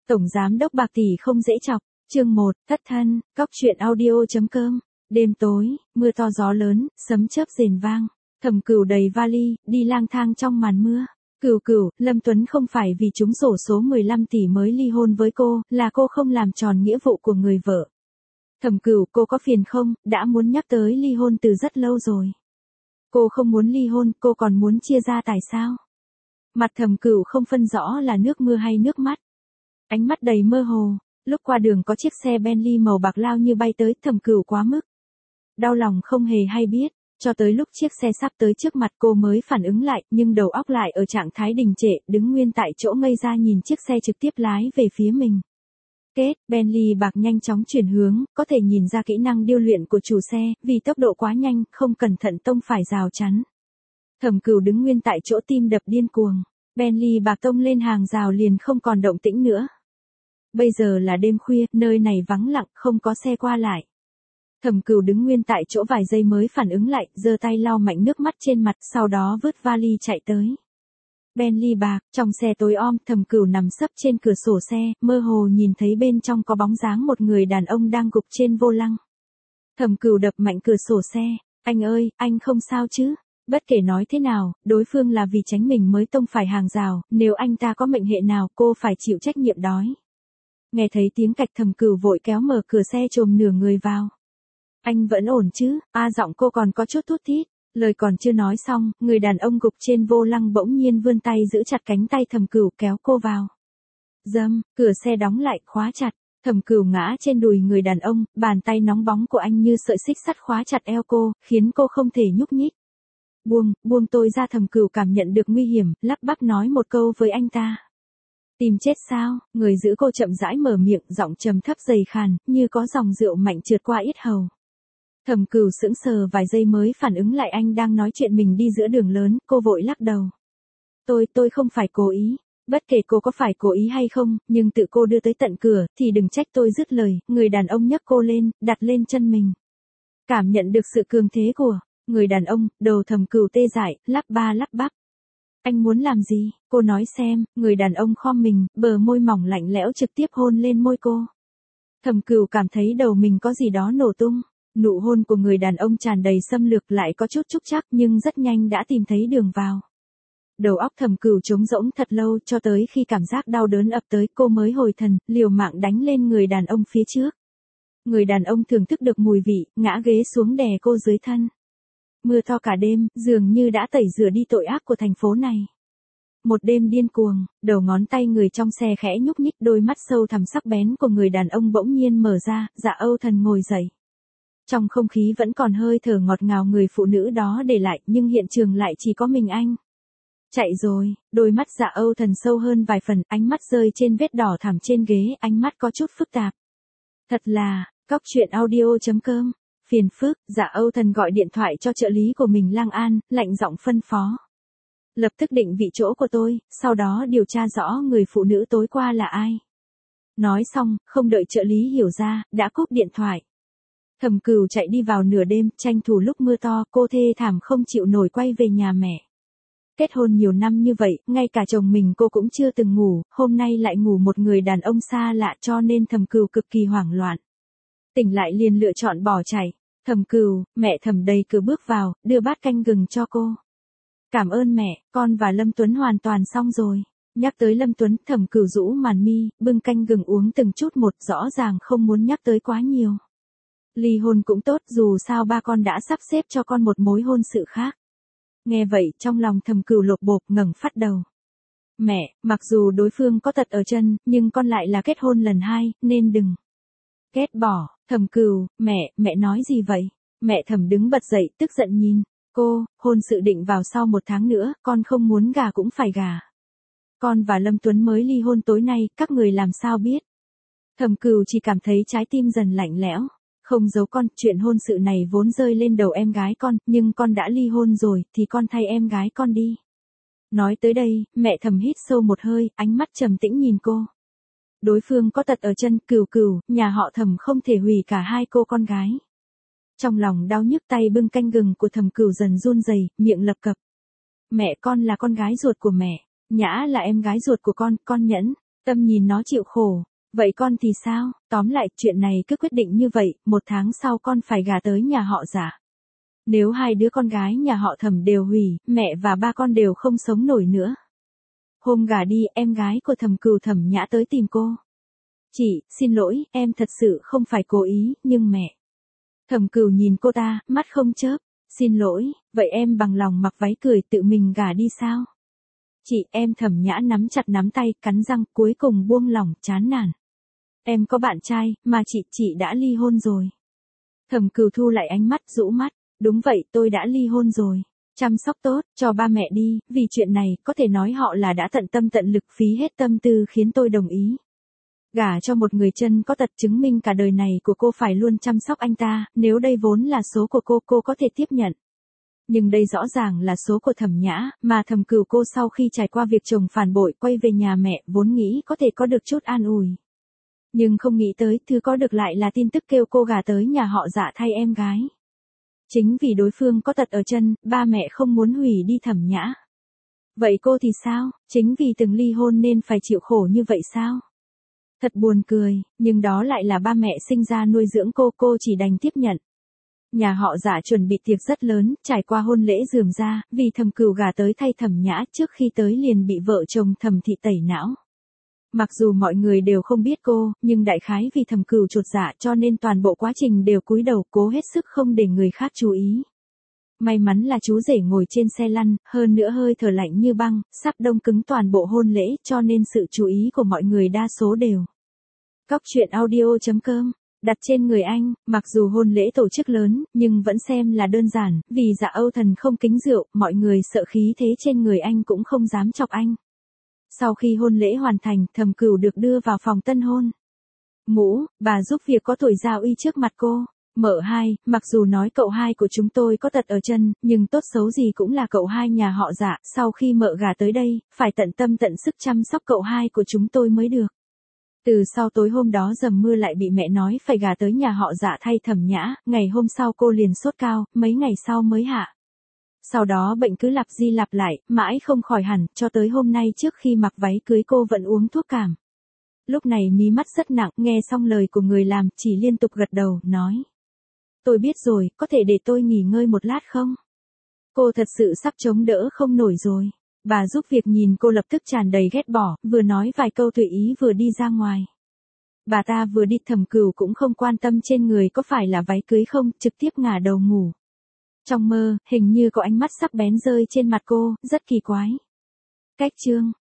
Tổng giám đốc bạc tỷ không dễ chọc, chương 1, thất thân, cóc truyện audio.com. Đêm tối, mưa to gió lớn, sấm chớp rền vang. Thẩm Cửu đầy vali, đi lang thang trong màn mưa. Cửu, Lâm Tuấn không phải vì trúng xổ số 15 tỷ mới ly hôn với cô, là cô không làm tròn nghĩa vụ của người vợ. Thẩm Cửu, cô có phiền không, đã muốn nhắc tới ly hôn từ rất lâu rồi. Cô không muốn ly hôn, cô còn muốn chia gia tài sao? Mặt Thẩm Cửu không phân rõ là nước mưa hay nước mắt. Ánh mắt đầy mơ hồ, lúc qua đường có chiếc xe Bentley màu bạc lao như bay tới, Thẩm Cửu quá mức đau lòng không hề hay biết, cho tới lúc chiếc xe sắp tới trước mặt cô mới phản ứng lại, nhưng đầu óc lại ở trạng thái đình trệ, đứng nguyên tại chỗ ngây ra nhìn chiếc xe trực tiếp lái về phía mình. Bentley bạc nhanh chóng chuyển hướng, có thể nhìn ra kỹ năng điêu luyện của chủ xe, vì tốc độ quá nhanh, không cẩn thận tông phải rào chắn. Thẩm Cửu đứng nguyên tại chỗ tim đập điên cuồng, Bentley bạc tông lên hàng rào liền không còn động tĩnh nữa. Bây giờ là đêm khuya, nơi này vắng lặng, không có xe qua lại. Thẩm Cửu đứng nguyên tại chỗ vài giây mới phản ứng lại, giơ tay lau mạnh nước mắt trên mặt, sau đó vứt vali chạy tới. Bentley bạc, trong xe tối om, Thẩm Cửu nằm sấp trên cửa sổ xe, mơ hồ nhìn thấy bên trong có bóng dáng một người đàn ông đang gục trên vô lăng. Thẩm Cửu đập mạnh cửa sổ xe, anh ơi, anh không sao chứ? Bất kể nói thế nào, đối phương là vì tránh mình mới tông phải hàng rào, nếu anh ta có mệnh hệ nào cô phải chịu trách nhiệm đói. Nghe thấy tiếng cạch, Thẩm Cửu vội kéo mở cửa xe chồm nửa người vào. Anh vẫn ổn chứ? Giọng cô còn có chút thút thít. Lời còn chưa nói xong, người đàn ông gục trên vô lăng bỗng nhiên vươn tay giữ chặt cánh tay Thẩm Cửu kéo cô vào. Dâm, cửa xe đóng lại, khóa chặt. Thẩm Cửu ngã trên đùi người đàn ông, bàn tay nóng bóng của anh như sợi xích sắt khóa chặt eo cô, khiến cô không thể nhúc nhích. Buông tôi ra. Thẩm Cửu cảm nhận được nguy hiểm, lắp bắp nói một câu với anh ta. Tìm chết sao? Người giữ cô chậm rãi mở miệng, giọng trầm thấp dày khàn, như có dòng rượu mạnh trượt qua yết hầu. Thẩm Cửu sững sờ vài giây mới phản ứng lại anh đang nói chuyện mình đi giữa đường lớn, cô vội lắc đầu. Tôi không phải cố ý, bất kể cô có phải cố ý hay không, nhưng tự cô đưa tới tận cửa, thì đừng trách tôi. Dứt lời, người đàn ông nhấc cô lên, đặt lên chân mình. Cảm nhận được sự cường thế của người đàn ông, đầu Thẩm Cửu tê dại, lắp bắp. Anh muốn làm gì? Cô nói xem. Người đàn ông khom mình, bờ môi mỏng lạnh lẽo trực tiếp hôn lên môi cô. Thẩm Cửu cảm thấy đầu mình có gì đó nổ tung. Nụ hôn của người đàn ông tràn đầy xâm lược, lại có chút trúc trắc, nhưng rất nhanh đã tìm thấy đường vào. Đầu óc Thẩm Cửu trống rỗng thật lâu, cho tới khi cảm giác đau đớn ập tới, cô mới hồi thần, liều mạng đánh lên người đàn ông phía trước. Người đàn ông thưởng thức được mùi vị, ngã ghế xuống đè cô dưới thân. Mưa to cả đêm, dường như đã tẩy rửa đi tội ác của thành phố này. Một đêm điên cuồng, đầu ngón tay người trong xe khẽ nhúc nhích, đôi mắt sâu thẳm sắc bén của người đàn ông bỗng nhiên mở ra, Dạ Âu Thần ngồi dậy. Trong không khí vẫn còn hơi thở ngọt ngào người phụ nữ đó để lại, nhưng hiện trường lại chỉ có mình anh. Chạy rồi, đôi mắt Dạ Âu Thần sâu hơn vài phần, ánh mắt rơi trên vết đỏ thẳm trên ghế, ánh mắt có chút phức tạp. Thật là, cóc truyện audio.com. Phiền phức, Dạ Âu Thần gọi điện thoại cho trợ lý của mình Lang An, lạnh giọng phân phó. Lập tức định vị chỗ của tôi, sau đó điều tra rõ người phụ nữ tối qua là ai. Nói xong, không đợi trợ lý hiểu ra, đã cúp điện thoại. Thẩm Cửu chạy đi vào nửa đêm, tranh thủ lúc mưa to, cô thê thảm không chịu nổi quay về nhà mẹ. Kết hôn nhiều năm như vậy, ngay cả chồng mình cô cũng chưa từng ngủ, hôm nay lại ngủ một người đàn ông xa lạ, cho nên Thẩm Cửu cực kỳ hoảng loạn. Tỉnh lại liền lựa chọn bỏ chạy. Thẩm Cửu, mẹ Thẩm đầy cửa bước vào, đưa bát canh gừng cho cô. Cảm ơn mẹ, con và Lâm Tuấn hoàn toàn xong rồi. Nhắc tới Lâm Tuấn, Thẩm Cửu rũ màn mi, bưng canh gừng uống từng chút một, rõ ràng không muốn nhắc tới quá nhiều. Ly hôn cũng tốt, dù sao ba con đã sắp xếp cho con một mối hôn sự khác. Nghe vậy, trong lòng Thẩm Cửu lột bột, ngẩng phát đầu. Mẹ, mặc dù đối phương có tật ở chân, nhưng con lại là kết hôn lần 2, nên đừng ghét bỏ. Thẩm Cửu, mẹ nói gì vậy? Mẹ Thẩm đứng bật dậy, tức giận nhìn cô, hôn sự định vào sau 1 tháng nữa, con không muốn gả cũng phải gả. Con và Lâm Tuấn mới ly hôn tối nay, các người làm sao biết? Thẩm Cửu chỉ cảm thấy trái tim dần lạnh lẽo. Không giấu con, chuyện hôn sự này vốn rơi lên đầu em gái con, nhưng con đã ly hôn rồi, thì con thay em gái con đi. Nói tới đây, mẹ Thẩm hít sâu một hơi, ánh mắt trầm tĩnh nhìn cô. Đối phương có tật ở chân, Cửu, nhà họ Thẩm không thể hủy cả 2 cô con gái. Trong lòng đau nhức, tay bưng canh gừng của Thẩm Cửu dần run rẩy, miệng lập cập. Mẹ, con là con gái ruột của mẹ, Nhã là em gái ruột của con nhẫn. Tâm nhìn nó chịu khổ. Vậy con thì sao? Tóm lại, chuyện này cứ quyết định như vậy, 1 tháng sau con phải gả tới nhà họ Dạ. Nếu 2 đứa con gái nhà họ Thẩm đều hủy, mẹ và ba con đều không sống nổi nữa. Hôm gả đi, em gái của Thẩm Cửu Thẩm Nhã tới tìm cô. Chị, xin lỗi, em thật sự không phải cố ý, nhưng mẹ. Thẩm Cửu nhìn cô ta, mắt không chớp. Xin lỗi, vậy em bằng lòng mặc váy cười tự mình gả đi sao? Chị, em Thẩm Nhã nắm chặt nắm tay, cắn răng, cuối cùng buông lỏng, chán nản. Em có bạn trai, mà chị đã ly hôn rồi. Thẩm Cửu thu lại ánh mắt, rũ mắt. Đúng vậy, tôi đã ly hôn rồi. Chăm sóc tốt, cho ba mẹ đi, vì chuyện này, có thể nói họ là đã tận tâm tận lực phí hết tâm tư khiến tôi đồng ý. Gả cho một người chân có tật chứng minh cả đời này của cô phải luôn chăm sóc anh ta, nếu đây vốn là số của cô có thể tiếp nhận. Nhưng đây rõ ràng là số của Thẩm Nhã, mà Thẩm Cửu cô sau khi trải qua việc chồng phản bội quay về nhà mẹ vốn nghĩ có thể có được chút an ủi. Nhưng không nghĩ tới thứ có được lại là tin tức kêu cô gả tới nhà họ Dạ thay em gái. Chính vì đối phương có tật ở chân, ba mẹ không muốn hủy đi Thẩm Nhã. Vậy cô thì sao? Chính vì từng ly hôn nên phải chịu khổ như vậy sao? Thật buồn cười, nhưng đó lại là ba mẹ sinh ra nuôi dưỡng cô chỉ đành tiếp nhận. Nhà họ Dạ chuẩn bị tiệc rất lớn, trải qua hôn lễ rườm rà, vì Thẩm Cửu gả tới thay Thẩm Nhã trước khi tới liền bị vợ chồng Thẩm Thị tẩy não. Mặc dù mọi người đều không biết cô, nhưng đại khái vì Thẩm Cửu chột dạ cho nên toàn bộ quá trình đều cúi đầu cố hết sức không để người khác chú ý. May mắn là chú rể ngồi trên xe lăn, hơn nữa hơi thở lạnh như băng, sắp đông cứng toàn bộ hôn lễ cho nên sự chú ý của mọi người đa số đều. Cóc truyện audio.com, đặt trên người anh, mặc dù hôn lễ tổ chức lớn, nhưng vẫn xem là đơn giản, vì Dạ Âu Thần không kính rượu, mọi người sợ khí thế trên người anh cũng không dám chọc anh. Sau khi hôn lễ hoàn thành, Thẩm Cửu được đưa vào phòng tân hôn. Mũ, bà giúp việc có tuổi gia uy trước mặt cô. Mợ hai, mặc dù nói cậu hai của chúng tôi có tật ở chân, nhưng tốt xấu gì cũng là cậu hai nhà họ Dạ, sau khi mợ gả tới đây, phải tận tâm tận sức chăm sóc cậu hai của chúng tôi mới được. Từ sau tối hôm đó dầm mưa lại bị mẹ nói phải gả tới nhà họ Dạ thay Thẩm Nhã, ngày hôm sau cô liền sốt cao, mấy ngày sau mới hạ. Sau đó bệnh cứ lặp đi lặp lại, mãi không khỏi hẳn, cho tới hôm nay trước khi mặc váy cưới cô vẫn uống thuốc cảm. Lúc này mí mắt rất nặng, nghe xong lời của người làm, chỉ liên tục gật đầu, nói. Tôi biết rồi, có thể để tôi nghỉ ngơi một lát không? Cô thật sự sắp chống đỡ không nổi rồi. Bà giúp việc nhìn cô lập tức tràn đầy ghét bỏ, vừa nói vài câu tùy ý vừa đi ra ngoài. Bà ta vừa đi Thẩm Cửu cũng không quan tâm trên người có phải là váy cưới không, trực tiếp ngả đầu ngủ. Trong mơ, hình như có ánh mắt sắc bén rơi trên mặt cô, rất kỳ quái. Cách chương